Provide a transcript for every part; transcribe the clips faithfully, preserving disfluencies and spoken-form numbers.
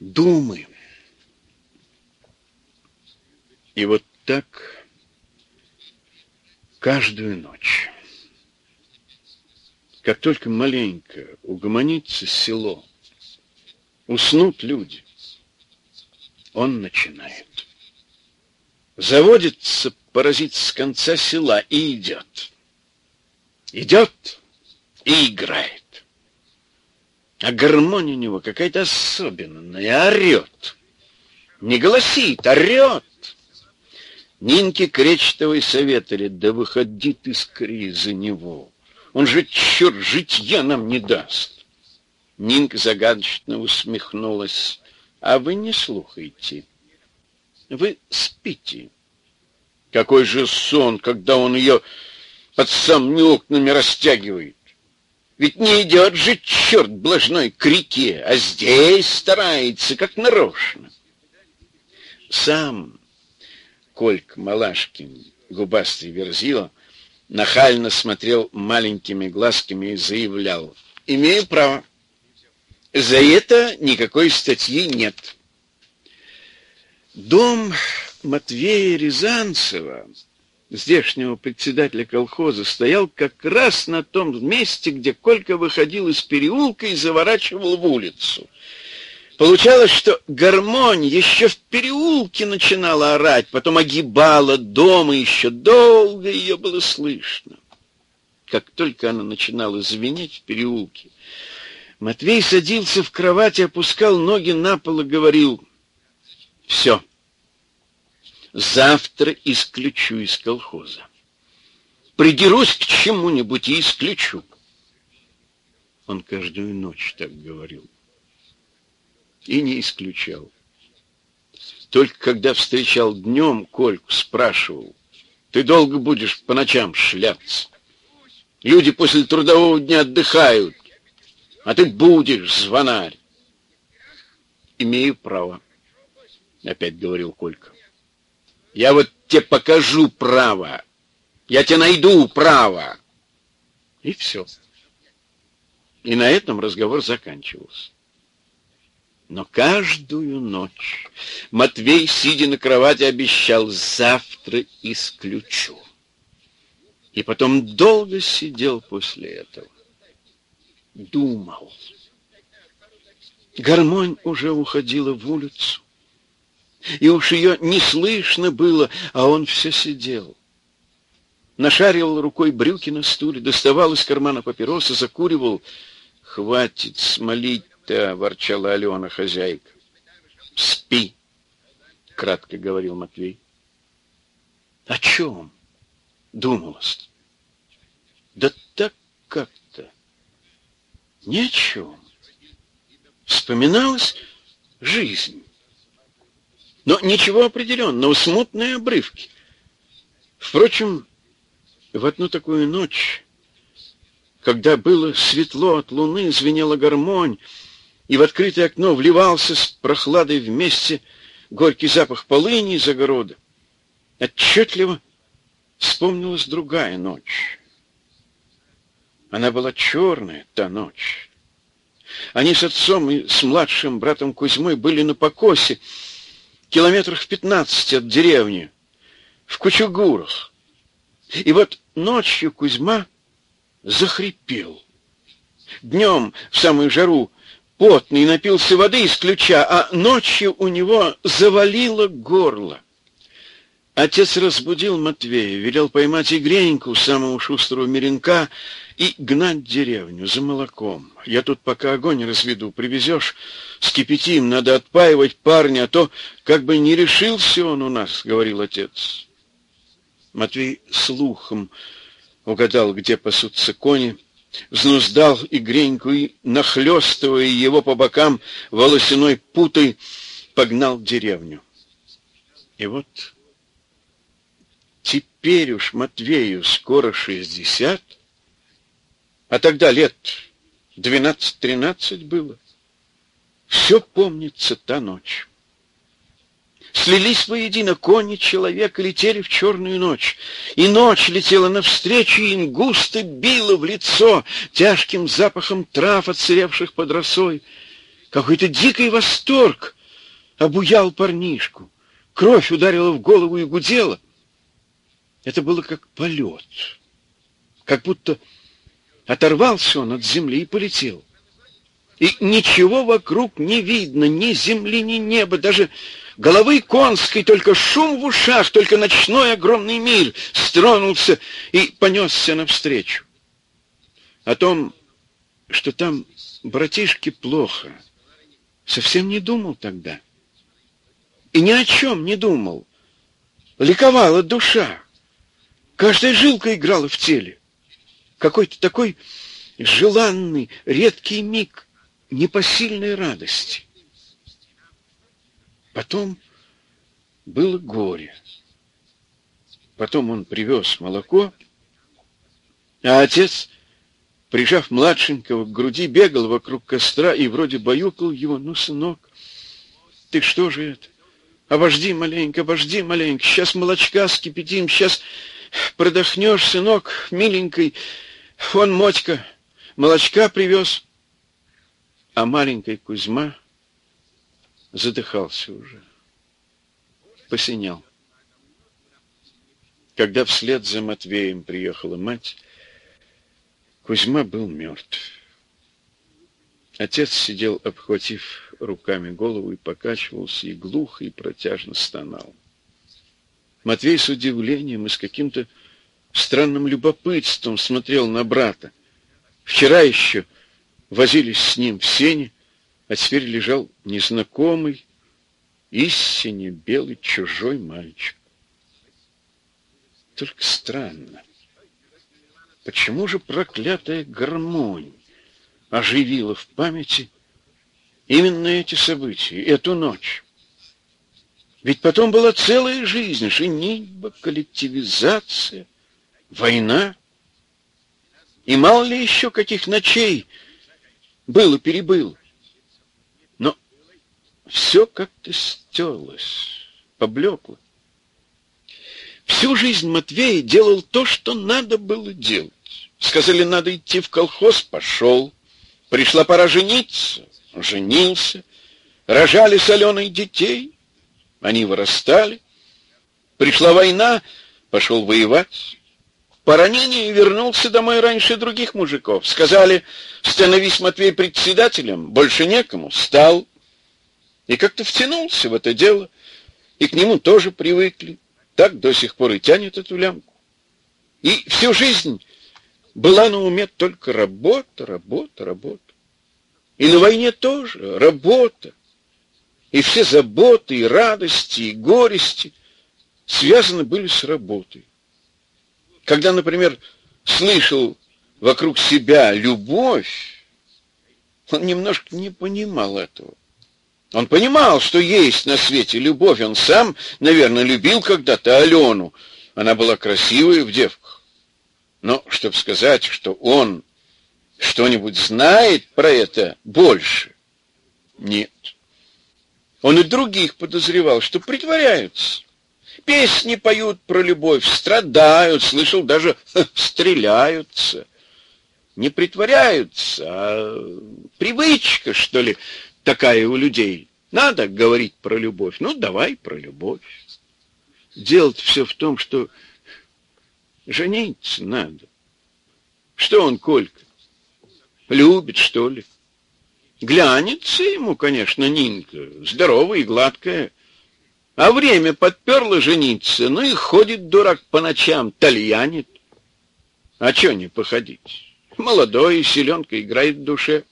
думы. И вот так каждую ночь. Как только маленько угомонится село, уснут люди, он начинает. Заводится паразит с конца села и идет. Идет и играет. А гармонь у него какая-то особенная, орет. Не голосит, орет. Нинке Кречетовой советовали: да выходи ты скорее за него. Он же, черт, житья нам не даст. Нинка загадочно усмехнулась. А вы не слухайте. Вы спите. Какой же сон, когда он ее под самыми окнами растягивает. Ведь не идет же, черт блажной, к реке, а здесь старается, как нарочно. Сам Колька Малашкин, губастый верзила, нахально смотрел маленькими глазками и заявлял: имею право. За это никакой статьи нет. Дом Матвея Рязанцева, здешнего председателя колхоза, стоял как раз на том месте, где Колька выходил из переулка и заворачивал в улицу. Получалось, что гармонь еще в переулке начинала орать, потом огибала дом, и еще долго ее было слышно. Как только она начинала звенеть в переулке, Матвей садился в кровать, опускал ноги на пол и говорил: все, завтра исключу из колхоза. Придерусь к чему-нибудь и исключу. Он каждую ночь так говорил. И не исключал. Только когда встречал днем, Кольку спрашивал: ты долго будешь по ночам шляться? Люди после трудового дня отдыхают, а ты будешь, звонарь. Имею право, опять говорил Колька. Я вот тебе покажу право. Я тебе найду право. И все. И на этом разговор заканчивался. Но каждую ночь Матвей, сидя на кровати, обещал: завтра исключу. И потом долго сидел после этого. Думал. Гармонь уже уходила в улицу. И уж ее не слышно было, а он все сидел. Нашаривал рукой брюки на стуле, доставал из кармана папиросы, закуривал. «Хватит смолить-то», — ворчала Алена, хозяйка. «Спи», — кратко говорил Матвей. «О чем?» — думалось. «Да так как-то. Ни о чем. Вспоминалась жизнь. Но ничего определенного, смутные обрывки. Впрочем, в одну такую ночь, когда было светло от луны, звенела гармонь, и в открытое окно вливался с прохладой вместе горький запах полыни из огорода, отчетливо вспомнилась другая ночь. Она была черная, та ночь. Они с отцом и с младшим братом Кузьмой были на покосе, километрах в пятнадцати от деревни, в Кучугурах. И вот ночью Кузьма захрипел. Днем, в самую жару, потный, напился воды из ключа, а ночью у него завалило горло. Отец разбудил Матвея, велел поймать Игреньку, самого шустрого меренка, и гнать деревню за молоком. Я тут пока огонь разведу, привезешь, скипятим, надо отпаивать парня, а то как бы не решился он у нас, — говорил отец. Матвей слухом угадал, где пасутся кони, взнуздал Игреньку и, нахлёстывая его по бокам волосяной путой, погнал в деревню. И вот теперь уж Матвею скоро шестьдесят, а тогда лет двенадцать-тринадцать было. Все помнится та ночь. Слились воедино кони человека, летели в черную ночь. И ночь летела навстречу, и им густо било в лицо тяжким запахом трав, отсыревших под росой. Какой-то дикий восторг обуял парнишку. Кровь ударила в голову и гудела. Это было как полет. Как будто оторвался он от земли и полетел. И ничего вокруг не видно, ни земли, ни неба, даже головы конской, только шум в ушах, только ночной огромный мир стронулся и понесся навстречу. О том, что там братишке плохо, совсем не думал тогда. И ни о чем не думал. Ликовала душа. Каждая жилка играла в теле. Какой-то такой желанный, редкий миг непосильной радости. Потом было горе. Потом он привез молоко, а отец, прижав младшенького к груди, бегал вокруг костра и вроде баюкал его. Ну, сынок, ты что же это? Обожди маленько, обожди маленько. Сейчас молочка скипятим, сейчас продохнешь, сынок, миленький. Вон Мотька молочка привез. А маленький Кузьма задыхался уже, посинял. Когда вслед за Матвеем приехала мать, Кузьма был мертв. Отец сидел, обхватив руками голову, и покачивался, и глухо, и протяжно стонал. Матвей с удивлением и с каким-то странным любопытством смотрел на брата. Вчера еще возились с ним в сене, а теперь лежал незнакомый, истинно белый чужой мальчик. Только странно, почему же проклятая гармонь оживила в памяти именно эти события, эту ночь? Ведь потом была целая жизнь, женитьба, коллективизация, война. И мало ли еще каких ночей было-перебыло. Но все как-то стерлось, поблекло. Всю жизнь Матвей делал то, что надо было делать. Сказали, надо идти в колхоз, пошел. Пришла пора жениться, женился. Рожали с Аленой детей, они вырастали. Пришла война, пошел воевать. По ранению вернулся домой раньше других мужиков. Сказали, становись, Матвей, председателем, больше некому. Стал. И как-то втянулся в это дело. И к нему тоже привыкли. Так до сих пор и тянет эту лямку. И всю жизнь была на уме только работа, работа, работа. И на войне тоже работа. И все заботы, и радости, и горести связаны были с работой. Когда, например, слышал вокруг себя любовь, он немножко не понимал этого. Он понимал, что есть на свете любовь. Он сам, наверное, любил когда-то Алену. Она была красивая в девках. Но, чтобы сказать, что он что-нибудь знает про это больше, нет. Он и других подозревал, что притворяются. Песни поют про любовь, страдают, слышал, даже стреляются. Не притворяются, а привычка, что ли, такая у людей. Надо говорить про любовь. Ну, давай про любовь. Дело-то все в том, что жениться надо. Что он, Колька, любит, что ли? Глянется ему, конечно, Нинка, здоровая и гладкая. А время подперло жениться, ну и ходит дурак по ночам, тальянит. А чё не походить? Молодой, и селенка играет в душе.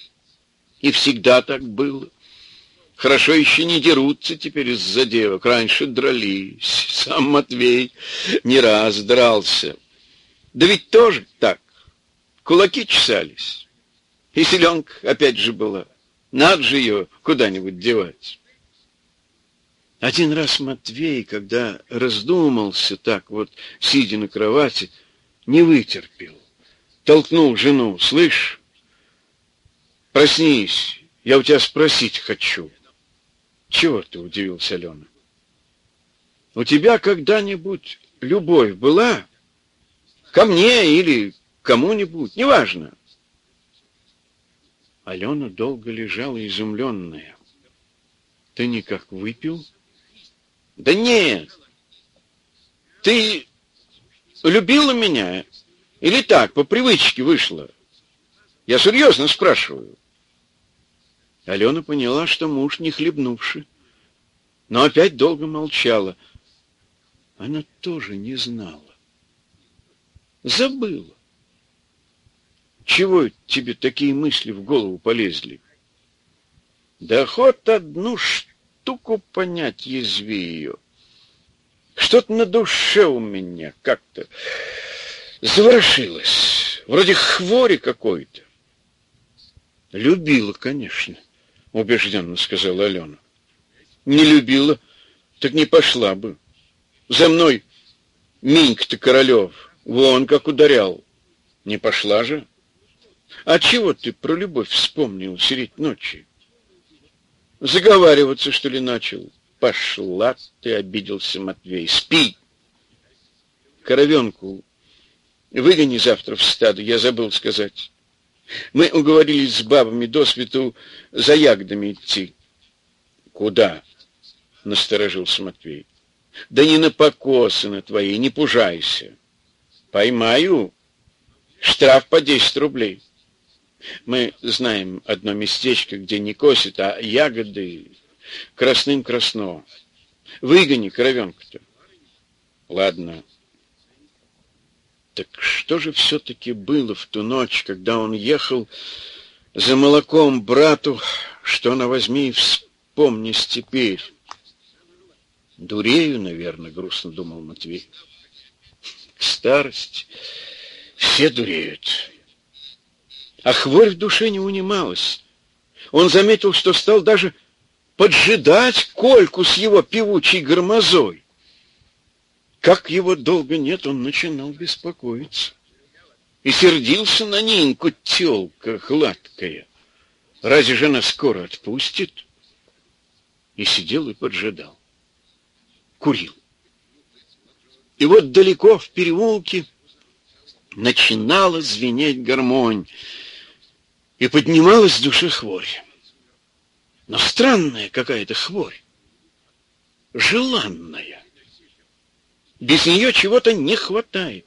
И всегда так было. Хорошо еще не дерутся теперь из-за девок. Раньше дрались. Сам Матвей не раз дрался. Да ведь тоже так. Кулаки чесались. И селенка опять же была. Надо же ее куда-нибудь девать. Один раз Матвей, когда раздумался так вот, сидя на кровати, не вытерпел. Толкнул жену. Слышь, проснись, я у тебя спросить хочу. Чего ты, удивился Алена? У тебя когда-нибудь любовь была? Ко мне или кому-нибудь, неважно. Алена долго лежала изумленная. Ты никак выпил? Да нет. Ты любила меня? Или так, по привычке вышло? Я серьезно спрашиваю. Алена поняла, что муж не хлебнувший, но опять долго молчала. Она тоже не знала. Забыла. Чего тебе такие мысли в голову полезли? Да хоть одну штуку понять, язви ее. Что-то на душе у меня как-то заворошилось. Вроде хвори какой-то. Любила, конечно, убежденно сказала Алена. Не любила, так не пошла бы. За мной Минька-то Королев, вон как ударял. Не пошла же. А чего ты про любовь вспомнил средь ночи? Заговариваться, что ли, начал? Пошла ты, обиделся Матвей. Спи. Коровенку выгони завтра в стадо, я забыл сказать. Мы уговорились с бабами досвету за ягодами идти. Куда? Насторожился Матвей. Да не на покосы на твои, не пужайся. Поймаю. Штраф по десять рублей. Мы знаем одно местечко, где не косят, а ягоды красным красно. Выгони коровенку-то. Ладно. Так что же все-таки было в ту ночь, когда он ехал за молоком брату, что на возьми и вспомнись теперь? Дурею, наверное, грустно думал Матвей. К старости все дуреют. А хворь в душе не унималась. Он заметил, что стал даже поджидать Кольку с его певучей громозой. Как его долго нет, он начинал беспокоиться. И сердился на Нинку, тёлка гладкая. Разве же она скоро отпустит? И сидел и поджидал. Курил. И вот далеко в переулке начинала звенеть гармонь, и поднималась в душе хворь. Но странная какая-то хворь, желанная. Без нее чего-то не хватает.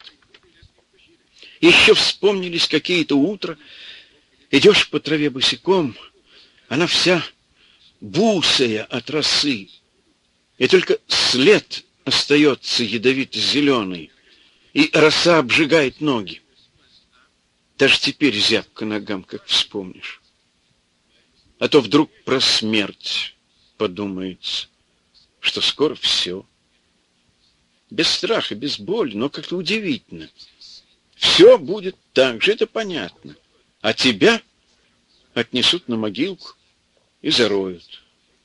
Еще вспомнились какие-то утра, идешь по траве босиком, она вся бусая от росы, и только след остается ядовито-зеленый, и роса обжигает ноги. Даже теперь зябко ногам, как вспомнишь. А то вдруг про смерть подумается, что скоро все. Без страха, без боли, но как-то удивительно. Все будет так же, это понятно. А тебя отнесут на могилку и зароют.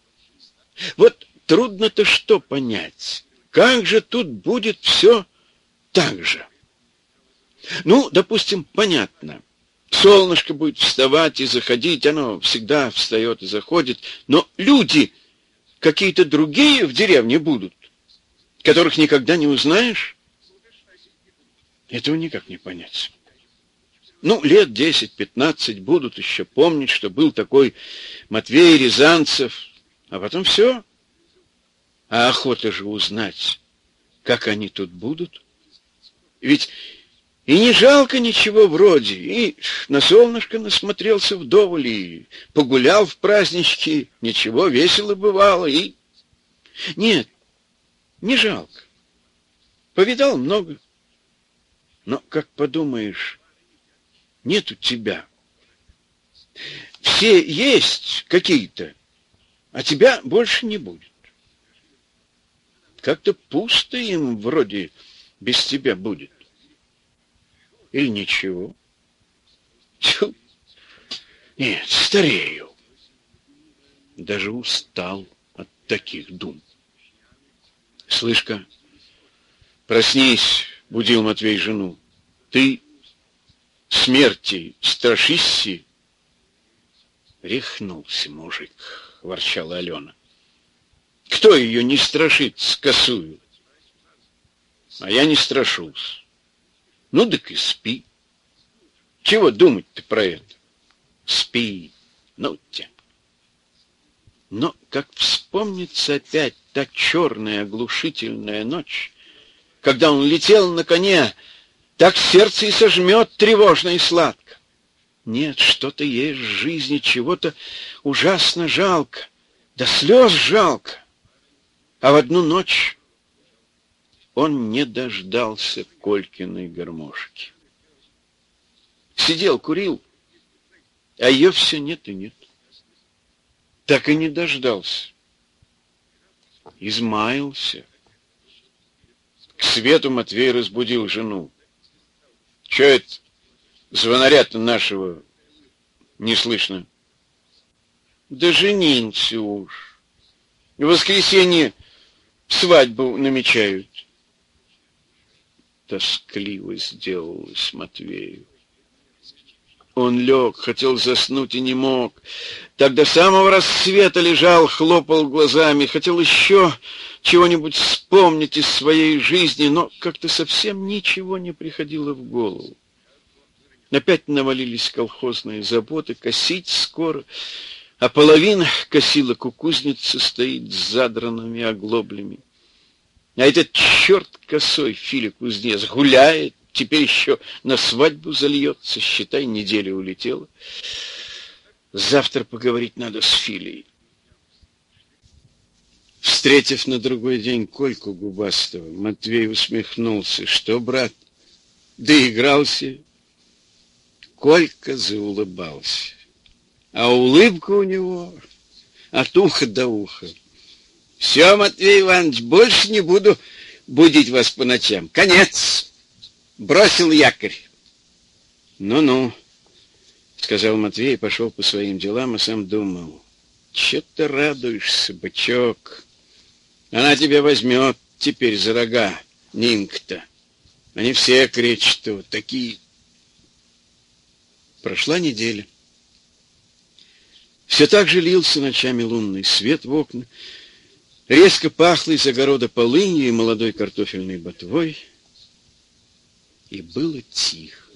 Вот трудно-то что понять? Как же тут будет все так же? Ну, допустим, понятно. Солнышко будет вставать и заходить, оно всегда встает и заходит, но люди какие-то другие в деревне будут, которых никогда не узнаешь. Этого никак не понять. Ну, лет десять-пятнадцать будут еще помнить, что был такой Матвей Рязанцев, а потом все. А охота же узнать, как они тут будут. Ведь и не жалко ничего вроде, и на солнышко насмотрелся вдоволь, и погулял в празднички, ничего, весело бывало, и... Нет, не жалко. Повидал много. Но, как подумаешь, нету тебя. Все есть какие-то, а тебя больше не будет. Как-то пусто им вроде без тебя будет. Или ничего? Тьфу. Нет, старею. Даже устал от таких дум. Слышь-ка, проснись, будил Матвей жену. Ты смерти страшишься? Рехнулся мужик, ворчала Алена. Кто ее не страшится, косую? А я не страшусь. Ну, так и спи. Чего думать-то про это? Спи. Ну те. Но как вспомнится опять та черная оглушительная ночь, когда он летел на коне, так сердце и сожмет тревожно и сладко. Нет, что-то есть в жизни, чего-то ужасно жалко, до слез жалко. А в одну ночь он не дождался Колькиной гармошки. Сидел, курил, а ее все нет и нет. Так и не дождался. Измаялся. К свету Матвей разбудил жену. Че это? Звонаря-то нашего не слышно. Да женился уж. В воскресенье свадьбу намечают. Тоскливо сделалось Матвею. Он лег, хотел заснуть и не мог. Так до самого рассвета лежал, хлопал глазами, хотел еще чего-нибудь вспомнить из своей жизни, но как-то совсем ничего не приходило в голову. Опять навалились колхозные заботы, косить скоро, а половина косилок у кузницы стоит с задранными оглоблями. А этот черт косой Филя кузнец гуляет, теперь еще на свадьбу зальется, считай, неделя улетела. Завтра поговорить надо с Филей. Встретив на другой день Кольку Губастого, Матвей усмехнулся. Что, брат, доигрался? Колька заулыбался. А улыбка у него от уха до уха. Все, Матвей Иванович, больше не буду будить вас по ночам. Конец. Бросил якорь. Ну-ну, сказал Матвей и пошел по своим делам, а сам думал. Че ты радуешься, бычок? Она тебя возьмет теперь за рога, Нинка-то. Они все кричат, вот такие. Прошла неделя. Все так же лился ночами лунный свет в окна. Резко пахло из огорода полынью и молодой картофельной ботвой. И было тихо.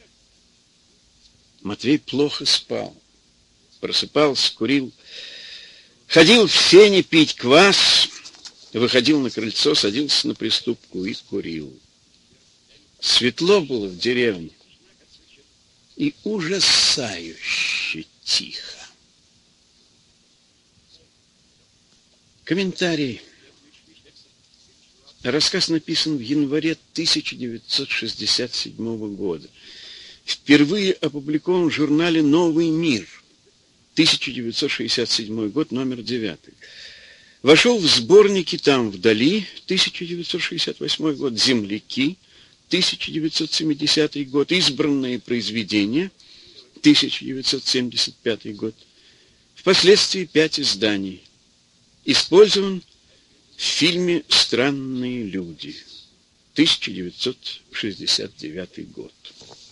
Матвей плохо спал. Просыпался, курил. Ходил в сени пить квас. Выходил на крыльцо, садился на приступку и курил. Светло было в деревне. И ужасающе тихо. Комментарий. Рассказ написан в январе тысяча девятьсот шестьдесят седьмого года. Впервые опубликован в журнале «Новый мир». тысяча девятьсот шестьдесят седьмой год, номер девятый. Вошел в сборники «Там вдали», тысяча девятьсот шестьдесят восьмой год, «Земляки», тысяча девятьсот семидесятый год, «Избранные произведения», тысяча девятьсот семьдесят пятый год. Впоследствии пять изданий. Использован в фильме «Странные люди», тысяча девятьсот шестьдесят девятый год.